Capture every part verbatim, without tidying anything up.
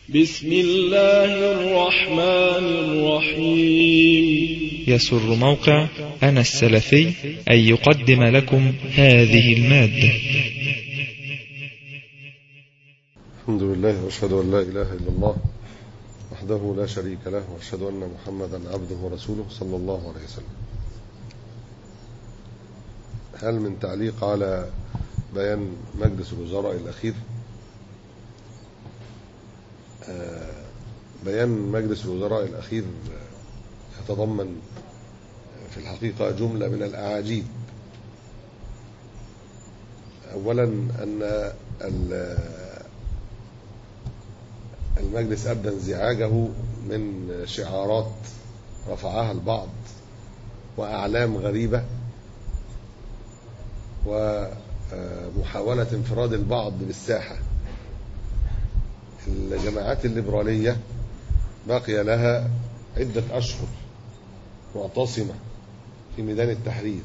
بسم الله الرحمن الرحيم. يسر موقع أنا السلفي أن يقدم لكم هذه المادة. الحمد لله وأشهد أن لا إله إلا الله وحده لا شريك له، وأشهد أن محمدا عبده ورسوله صلى الله عليه وسلم. هل من تعليق على بيان مجلس الوزراء الأخير؟ بيان مجلس الوزراء الأخير يتضمن في الحقيقة جملة من الأعاجيب. أولا أن المجلس أبدى انزعاجه من شعارات رفعها البعض وأعلام غريبة ومحاولة انفراد البعض بالساحة. الجماعات الليبرالية باقي لها عدة أشهر معتصمة في ميدان التحرير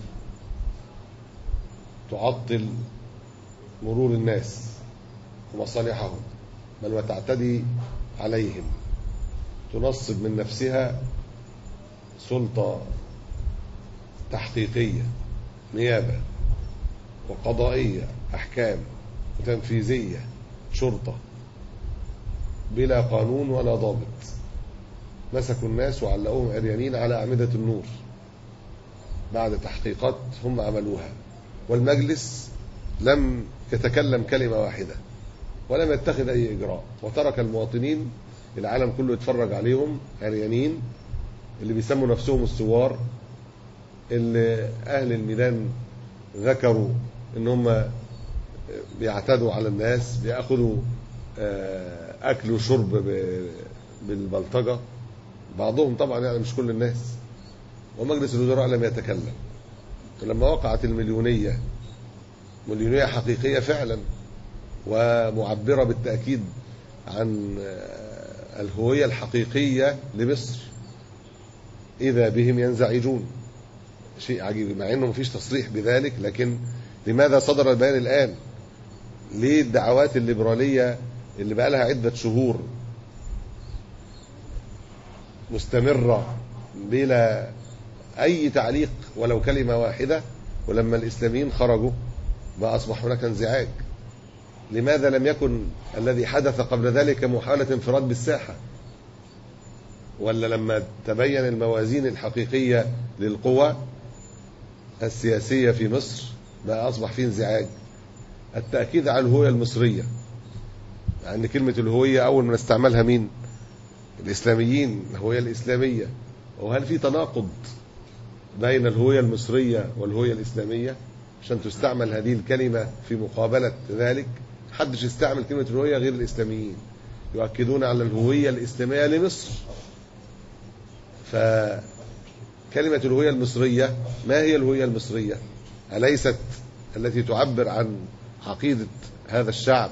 تعطل مرور الناس ومصالحهم، بل وتعتدي عليهم، تنصب من نفسها سلطة تحقيقية، نيابة وقضائية، أحكام وتنفيذية، شرطة، بلا قانون ولا ضابط. مسكوا الناس وعلقوهم عريانين على أعمدة النور بعد تحقيقات هم عملوها، والمجلس لم يتكلم كلمة واحدة ولم يتخذ أي إجراء، وترك المواطنين العالم كله يتفرج عليهم عريانين، اللي بيسموا نفسهم الثوار، اللي أهل الميدان ذكروا إن هم بيعتدوا على الناس، بيأخذوا أكل وشرب بالبلطجة، بعضهم طبعا، يعني مش كل الناس. ومجلس الوزراء لم يتكلم. ولما وقعت المليونية، مليونية حقيقية فعلا ومعبرة بالتأكيد عن الهوية الحقيقية لمصر، إذا بهم ينزعجون. شيء عجيب، مع أنه مفيش تصريح بذلك، لكن لماذا صدر البيان الآن؟ ليه الدعوات الليبرالية اللي بقى لها عدة شهور مستمرة بلا أي تعليق ولو كلمة واحدة، ولما الإسلاميين خرجوا بقى أصبح هناك انزعاج؟ لماذا لم يكن الذي حدث قبل ذلك محاولة انفراد بالساحة؟ ولا لما تبين الموازين الحقيقية للقوى السياسية في مصر بقى أصبح فيه انزعاج؟ التأكيد على الهوية المصرية، لأن يعني كلمة الهوية أول ما نستعملها مين؟ الإسلاميين، الهوية الإسلامية. وهل في تناقض بين الهوية المصرية والهوية الإسلامية عشان تستعمل هذه الكلمة في مقابلة ذلك؟ محدش يستعمل كلمة الهوية غير الإسلاميين، يؤكدون على الهوية الإسلامية لمصر. فكلمة الهوية المصرية، ما هي الهوية المصرية؟ أليست التي تعبر عن عقيدة هذا الشعب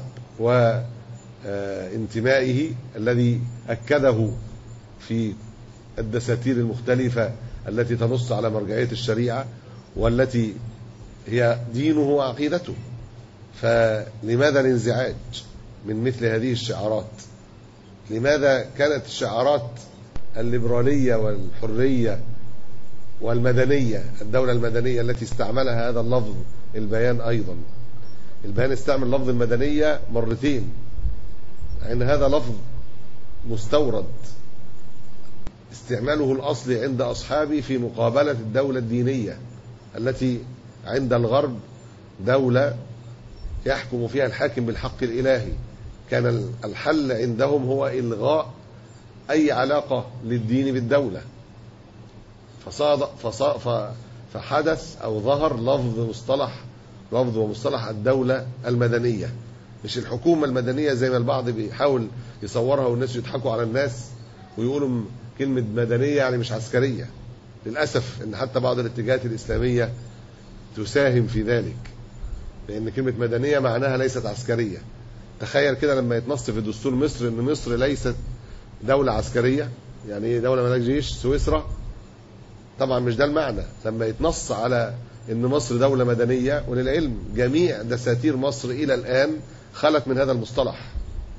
وانتمائه الذي أكده في الدساتير المختلفة التي تنص على مرجعية الشريعة والتي هي دينه وعقيدته؟ فلماذا الانزعاج من مثل هذه الشعارات؟ لماذا كانت الشعارات الليبرالية والحرية والمدنية، الدولة المدنية التي استعملها هذا اللفظ البيان أيضا، البيان استعمل لفظ المدنية مرتين، لأن هذا لفظ مستورد استعماله الأصلي عند أصحابي في مقابلة الدولة الدينية التي عند الغرب دولة يحكم فيها الحاكم بالحق الإلهي. كان الحل عندهم هو إلغاء أي علاقة للدين بالدولة، فصاد فصاد فحدث أو ظهر لفظ مصطلح لفظ ومصطلح الدولة المدنية، مش الحكومة المدنية زي ما البعض بيحاول يصورها والناس يضحكوا على الناس ويقولوا كلمة مدنية يعني مش عسكرية. للأسف إن حتى بعض الاتجاهات الإسلامية تساهم في ذلك، لأن كلمة مدنية معناها ليست عسكرية. تخيل كده لما يتنص في دستور مصر إن مصر ليست دولة عسكرية، يعني إيه دولة ملاك جيش؟ سويسرا؟ طبعا مش ده المعنى. لما يتنص على إن مصر دولة مدنية، وللعلم جميع دساتير مصر إلى الآن خلت من هذا المصطلح،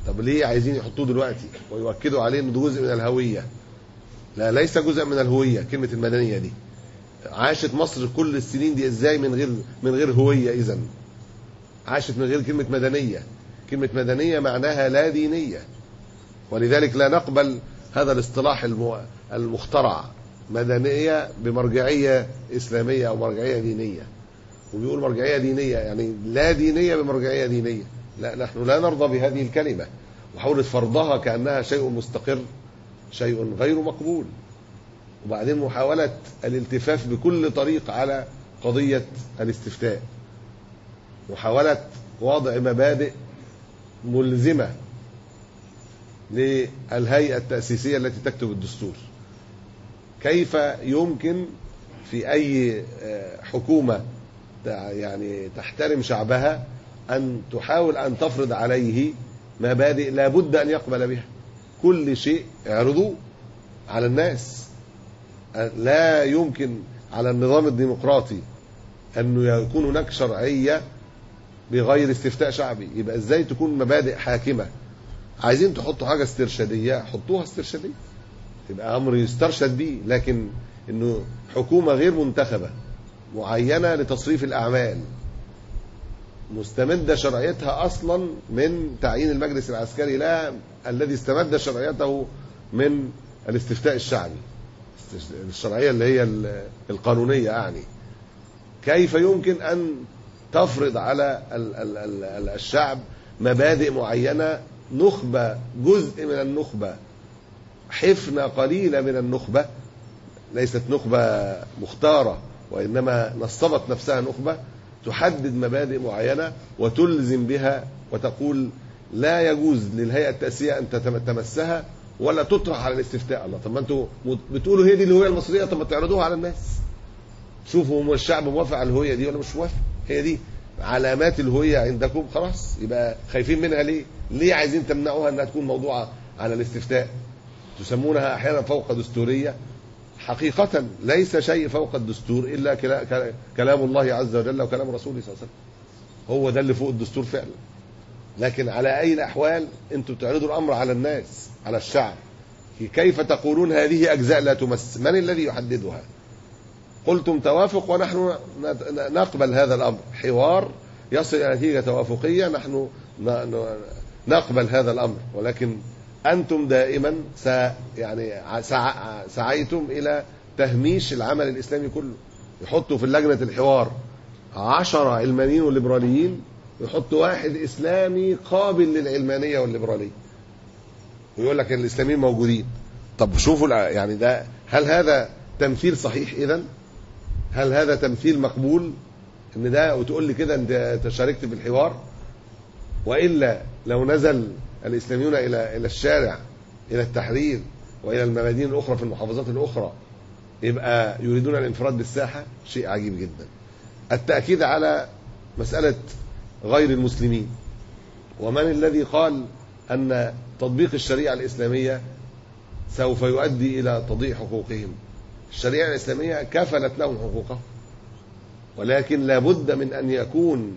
طب ليه عايزين يحطوه دلوقتي ويؤكدوا عليه انه جزء من الهويه؟ لا، ليس جزء من الهويه. كلمه المدنيه دي عاشت مصر كل السنين دي ازاي من غير من غير هويه؟ اذا عاشت من غير كلمه مدنيه. كلمه مدنيه معناها لا دينيه، ولذلك لا نقبل هذا الاصطلاح المخترع مدنيه بمرجعيه اسلاميه او مرجعيه دينيه. وبيقول مرجعيه دينيه يعني لا دينيه بمرجعيه دينيه. لا، نحن لا نرضى بهذه الكلمه، وحاولت فرضها كانها شيء مستقر، شيء غير مقبول. وبعدين محاوله الالتفاف بكل طريق على قضيه الاستفتاء، محاوله وضع مبادئ ملزمه للهيئه التاسيسيه التي تكتب الدستور. كيف يمكن في اي حكومه يعني تحترم شعبها أن تحاول أن تفرض عليه مبادئ لا بد أن يقبل بها؟ كل شيء اعرضوه على الناس. لا يمكن على النظام الديمقراطي أنه يكون هناك شرعية بغير استفتاء شعبي. يبقى إزاي تكون مبادئ حاكمة؟ عايزين تحطوا حاجة استرشادية، حطوها استرشادية، يبقى أمر يسترشد به. لكن إنه حكومة غير منتخبة معينة لتصريف الأعمال مستمدة شرعيتها أصلا من تعيين المجلس العسكري، لا الذي استمد شرعيته من الاستفتاء الشعبي، الشرعية اللي هي القانونية يعني. كيف يمكن أن تفرض على الشعب مبادئ معينة؟ نخبة، جزء من النخبة، حفنة قليلة من النخبة، ليست نخبة مختارة وإنما نصبت نفسها نخبة، تحدد مبادئ معينة وتلزم بها وتقول لا يجوز للهيئة التأسيسية أن تتمسها ولا تطرح على الاستفتاء. الله، طب ما انتوا بتقولوا هي دي الهوية المصرية، طب ما تعرضوها على الناس، شوفوا هو الشعب موافق على الهوية دي ولا مش موافق. هي دي علامات الهوية عندكم، خلاص يبقى خايفين منها ليه؟ ليه عايزين تمنعوها انها تكون موضوعة على الاستفتاء؟ تسمونها احيانا فوق دستورية. حقيقة ليس شيء فوق الدستور إلا كلام الله عز وجل وكلام رسوله صلى الله عليه وسلم، هو ده اللي فوق الدستور فعلا. لكن على أي الأحوال أنتم تعرضوا الأمر على الناس، على الشعب. كيف تقولون هذه أجزاء لا تمس؟ من الذي يحددها؟ قلتم توافق ونحن نقبل هذا الأمر، حوار يصل إلى نتيجة توافقية، نحن نقبل هذا الأمر. ولكن أنتم دائما سا يعني سعيتم إلى تهميش العمل الإسلامي كله. يحطوا في اللجنة الحوار عشرة علمانيين والليبراليين، يحطوا واحد إسلامي قابل للعلمانية والليبرالية، ويقول لك الإسلاميين موجودين. طب شوفوا يعني ده، هل هذا تمثيل صحيح؟ إذن هل هذا تمثيل مقبول إن ده وتقول لي كده أنت شاركت في الحوار؟ وإلا لو نزل الإسلاميون إلى إلى الشارع، إلى التحرير وإلى الميادين الأخرى في المحافظات الأخرى، يبقى يريدون الانفراد بالساحة. شيء عجيب جدا. التأكيد على مسألة غير المسلمين، ومن الذي قال أن تطبيق الشريعة الإسلامية سوف يؤدي إلى تضييع حقوقهم؟ الشريعة الإسلامية كفلت لهم حقوقهم، ولكن لابد من أن يكون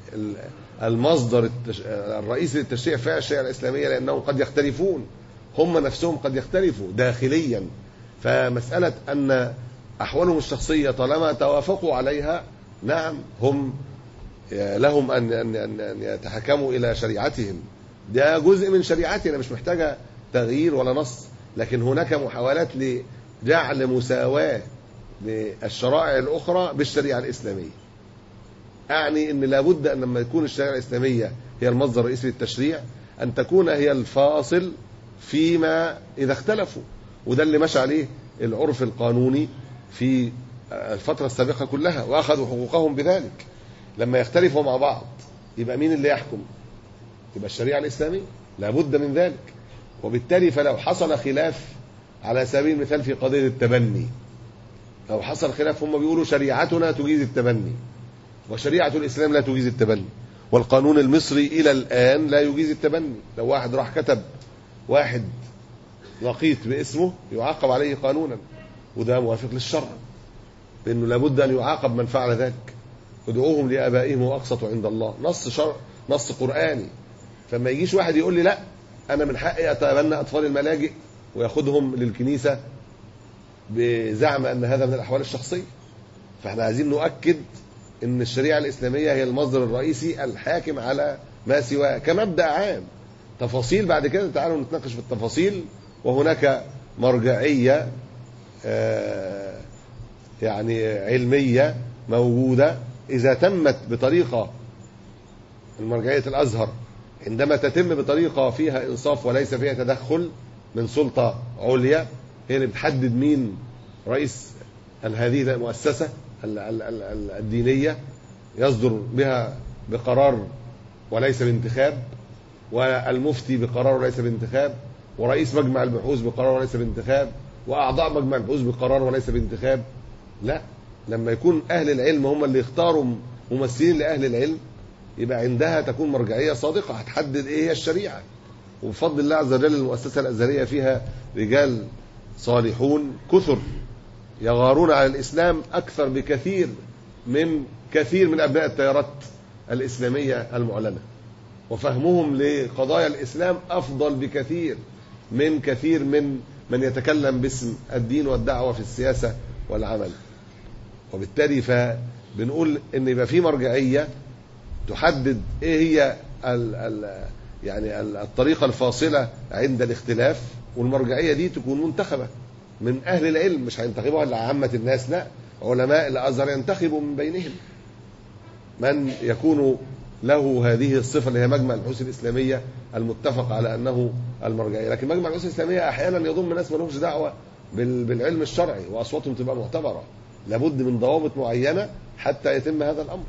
المصدر الرئيسي للتشريع فيها الشريعة الإسلامية، لأنهم قد يختلفون، هم نفسهم قد يختلفوا داخليا. فمسألة أن أحوالهم الشخصية طالما توافقوا عليها، نعم هم لهم أن أن أن يتحكموا إلى شريعتهم، ده جزء من شريعتنا مش محتاجة تغيير ولا نص. لكن هناك محاولات لجعل مساواة للشرائع الأخرى بالشريعة الإسلامية. أعني أن لابد أن لما يكون الشريعة الإسلامية هي المصدر الرئيسي للتشريع، أن تكون هي الفاصل فيما إذا اختلفوا. وده اللي مشى عليه العرف القانوني في الفترة السابقة كلها، وأخذوا حقوقهم بذلك. لما يختلفوا مع بعض يبقى مين اللي يحكم؟ يبقى الشريعة الإسلامية، لابد من ذلك. وبالتالي فلو حصل خلاف على سبيل المثال في قضية التبني، لو حصل خلاف، هم بيقولوا شريعتنا تجيز التبني وشريعة الإسلام لا تجيز التبني، والقانون المصري إلى الآن لا يجيز التبني. لو واحد راح كتب واحد لقيط باسمه يعاقب عليه قانونا، وده موافق للشرع لأنه لابد أن يعاقب من فعل ذلك. ادعوهم لآبائهم وأقسطوا عند الله، نص شرع، نص قرآني. فما يجيش واحد يقول لي لا أنا من حقي أتبنى أطفال الملاجئ ويأخذهم للكنيسة بزعم أن هذا من الأحوال الشخصية. فإحنا عايزين نؤكد أن الشريعة الإسلامية هي المصدر الرئيسي الحاكم على ما سواه كمبدأ عام. تفاصيل بعد كده تعالوا نتناقش في التفاصيل، وهناك مرجعية يعني علمية موجودة إذا تمت بطريقة، المرجعية الأزهر عندما تتم بطريقة فيها إنصاف وليس فيها تدخل من سلطة عليا هي اللي بتحدد مين رئيس هذه المؤسسة الدينية، يصدر بها بقرار وليس بانتخاب، والمفتي بقرار وليس بانتخاب، ورئيس مجمع البحوث بقرار وليس بانتخاب، وأعضاء مجمع البحوث بقرار وليس بانتخاب. لا، لما يكون أهل العلم هم اللي يختاروا ممثلين لأهل العلم يبقى عندها تكون مرجعية صادقة هتحدد إيه هي الشريعة. وبفضل الله عز وجل المؤسسة الأزهرية فيها رجال صالحون كثر يغارون على الإسلام أكثر بكثير من كثير من أبناء التيارات الإسلامية المعلنة، وفهمهم لقضايا الإسلام أفضل بكثير من كثير من من يتكلم باسم الدين والدعوة في السياسة والعمل. وبالتالي فبنقول إن يبقى في مرجعية تحدد إيه هي ال ال يعني الطريقة الفاصلة عند الاختلاف، والمرجعية دي تكون منتخبة من أهل العلم، مش هينتخبوها إلا عامة الناس، لا، علماء الأزهر ينتخبوا من بينهم من يكون له هذه الصفة اللي هي مجمع البحوث الإسلامية المتفق على أنه المرجعية. لكن مجمع البحوث الإسلامية أحيانا يضم ناس ما لهمش دعوة بالعلم الشرعي وأصواتهم تبقى معتبرة، لابد من ضوابط معينة حتى يتم هذا الأمر.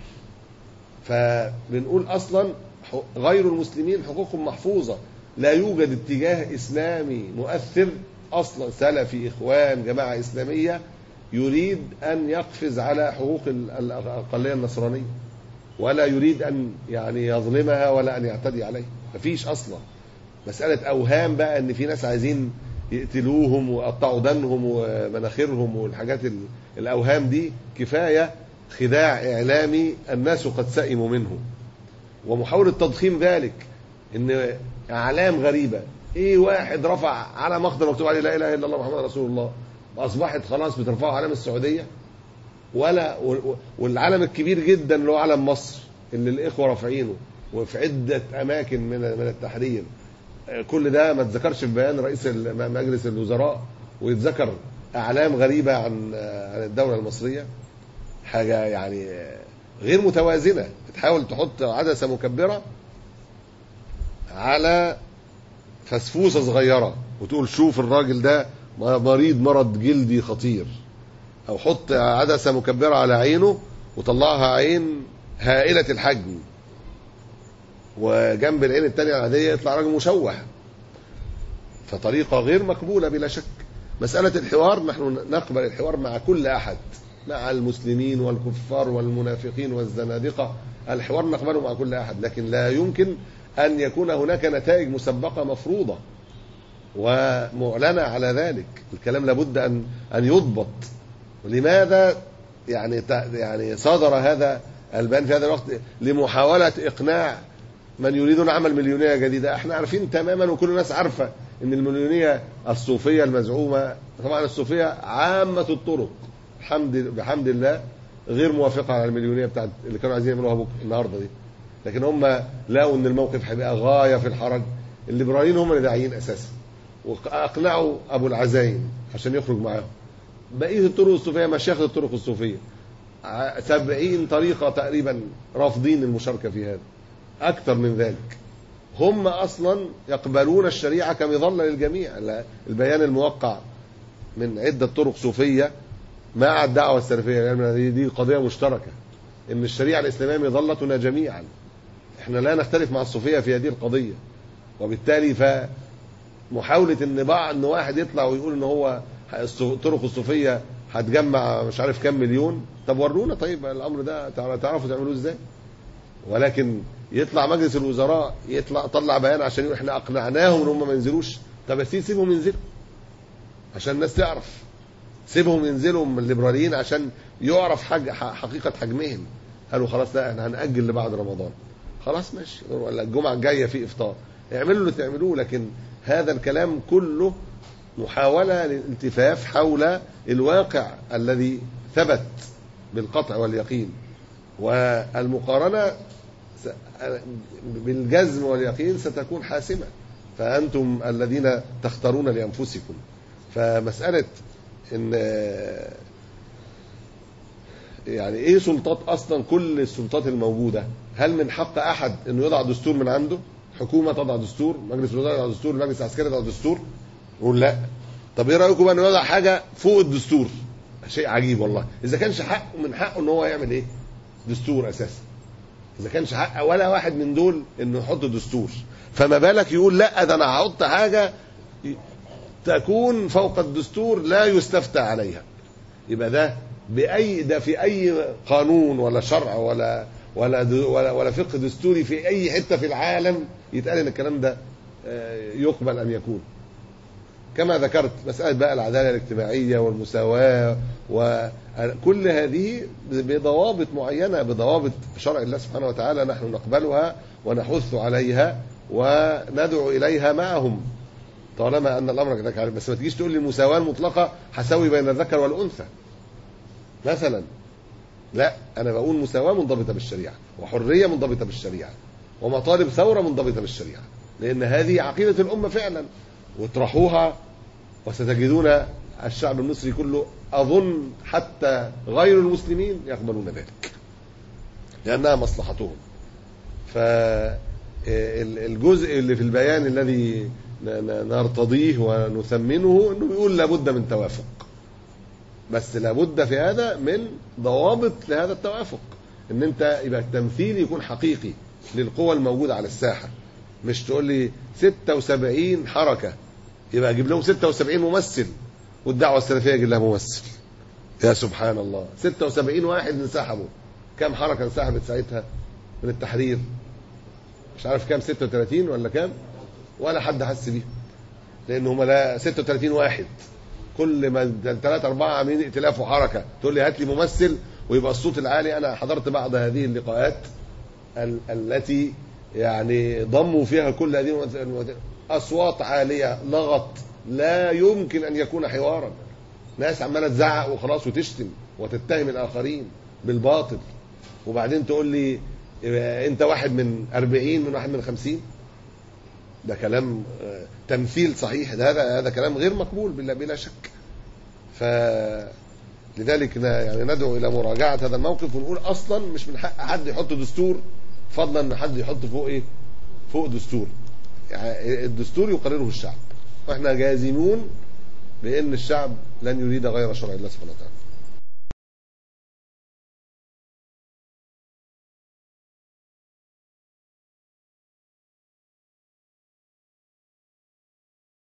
فبنقول أصلا غير المسلمين حقوقهم محفوظة، لا يوجد اتجاه إسلامي مؤثر أصلا سلفي إخوان جماعة إسلامية يريد أن يقفز على حقوق الأقلية النصرانية، ولا يريد أن يعني يظلمها ولا أن يعتدي عليها. مفيش أصلا. مسألة أوهام بقى أن في ناس عايزين يقتلوهم ويقطعوا دنهم ومناخيرهم والحاجات الأوهام دي كفاية خداع إعلامي الناس قد سئموا منه، ومحاولة تضخيم ذلك إن أعلام غريبة، إيه واحد رفع علم أخضر مكتوب عليه لا إله إلا الله محمد رسول الله، أصبحت خلاص بترفعوا علم السعودية، ولا والعلم الكبير جدا اللي هو علم مصر اللي الإخوة رافعينه وفي عدة أماكن من من التحرير، كل ده ما تذكرش في بيان رئيس مجلس الوزراء، ويتذكر أعلام غريبة عن عن الدولة المصرية. حاجة يعني غير متوازنة، بتحاول تحط عدسة مكبرة على فسفوسة صغيرة وتقول شوف الراجل ده مريض مرض جلدي خطير، أو حط عدسة مكبرة على عينه وطلعها عين هائلة الحجم، وجنب العين التانية العادية يطلع راجل مشوه. فطريقة غير مقبولة بلا شك. مسألة الحوار، نحن نقبل الحوار مع كل أحد، مع المسلمين والكفار والمنافقين والزنادقة، الحوار نقبله مع كل أحد، لكن لا يمكن أن يكون هناك نتائج مسبقة مفروضة ومعلنة على ذلك. الكلام لابد أن أن يضبط. لماذا يعني يعني صدر هذا البيان في هذا الوقت؟ لمحاولة إقناع من يريدون عمل مليونية جديدة. احنا عارفين تماما وكل الناس عارفة ان المليونية الصوفية المزعومة، طبعا الصوفية عامة الطرق الحمد بحمد الله غير موافقة على المليونية بتاعت اللي كانوا عايزين يعملوها بكره النهارده دي، لكن هم لقوا ان الموقف هيبقى غاية في الحرج. الليبراليين هم اللي داعيين اساسا، واقنعوا ابو العزايم عشان يخرج معاهم. بقية الطرق الصوفية مشايخ الطرق الصوفية سبعين طريقة تقريبا رافضين المشاركة في هذا، أكثر من ذلك. هم أصلا يقبلون الشريعة كمظلة للجميع. البيان الموقع من عدة طرق صوفية مع الدعوة السلفية، يعني دي قضية مشتركة، إن الشريعة الإسلامية مظلتنا جميعا، إحنا لا نختلف مع الصوفية في هذه القضية. وبالتالي فمحاولة إن بعض إن واحد يطلع ويقول إن هو الطرق الصوفية هتجمع مش عارف كم مليون، طب ورونا طيب الأمر ده تعرفوا تعملوه إزاي؟ ولكن يطلع مجلس الوزراء يطلع طلع بيان عشان يقول احنا اقنعناهم ان هم ما ينزلوش. طب يا سيدي سيبهم ينزلوا عشان الناس تعرف، سيبهم ينزلوا من الليبراليين عشان يعرف حاج حقيقة حجمهم. قالوا خلاص لا احنا هنأجل لبعد رمضان، خلاص ماشي، ولا الجمعة الجاية في افطار. اعملوا اللي تعملوه، لكن هذا الكلام كله محاولة للالتفاف حول الواقع الذي ثبت بالقطع واليقين، والمقارنة بالجزم واليقين ستكون حاسمة، فأنتم الذين تختارون لأنفسكم. فمسألة إن يعني إيه سلطات أصلا؟ كل السلطات الموجودة، هل من حق أحد إنه يضع دستور من عنده؟ حكومة تضع دستور، مجلس الوزراء يضع دستور، المجلس العسكري يضع دستور؟ نقول لا. طب إيه رأيكم إنه يضع حاجة فوق الدستور؟ شيء عجيب والله. إذا كانش حقه من حقه إن هو يعمل إيه؟ دستور أساسا. إذا كانش حق ولا واحد من دول إنه يحط دستور، فما بالك يقول لا ده أنا هحط حاجة تكون فوق الدستور لا يستفتى عليها؟ يبقى ده بأي ده في أي قانون ولا شرع ولا ولا ولا, ولا فقه دستوري في أي حتة في العالم يتقال إن الكلام ده يقبل أن يكون. كما ذكرت مسألة بقى العدالة الاجتماعية والمساواة وكل هذه بضوابط معينة، بضوابط شرع الله سبحانه وتعالى، نحن نقبلها ونحث عليها وندعو إليها معهم طالما أن الأمر كذلك. بس ما تجيش تقول لي المساواة المطلقة هسوي بين الذكر والأنثى مثلا، لا، أنا بقول مساواة منضبطة بالشريعة، وحرية منضبطة بالشريعة، ومطالب ثورة منضبطة بالشريعة، لأن هذه عقيدة الأمة فعلا، وطرحوها وستجدون الشعب المصري كله أظن حتى غير المسلمين يقبلون ذلك لأنها مصلحتهم. فالجزء اللي في البيان الذي نرتضيه ونثمنه انه بيقول لابد من توافق، بس لابد في هذا من ضوابط لهذا التوافق، ان انت يبقى التمثيل يكون حقيقي للقوى الموجودة على الساحة. مش تقول لي ستة وسبعين حركة يبقى اجيب لهم ستة وسبعين ممثل، والدعوة السلفية يجيب لها ممثل. يا سبحان الله، ستة وسبعين واحد انسحبوا، كم حركة انسحبت ساعتها من التحرير؟ مش عارف كام، ستة وثلاثين ولا كام، ولا حد حس بيه، لان هم لا ستة وثلاثين واحد، كل ما ثلاثة أربعة عاملين ائتلاف وحركة تقول لي هات لي ممثل ويبقى الصوت العالي. أنا حضرت بعض هذه اللقاءات ال- التي يعني ضموا فيها كل هذه الممثلين، أصوات عالية، لغط لا يمكن أن يكون حوارا، ناس عمالة تزعق وخلاص وتشتم وتتهم الآخرين بالباطل، وبعدين تقول لي أنت واحد من أربعين من واحد من خمسين. ده كلام تمثيل صحيح، ده هذا هذا كلام غير مقبول بلا بلا شك. فلذلك يعني ندعو الى مراجعه هذا الموقف، ونقول اصلا مش من حق حد يحط دستور، فضلا ان حد يحط فوق ايه؟ فوق دستور. يعني الدستور يقرره الشعب، واحنا جازمون بان الشعب لن يريد غير شرع الله سبحانه وتعالى.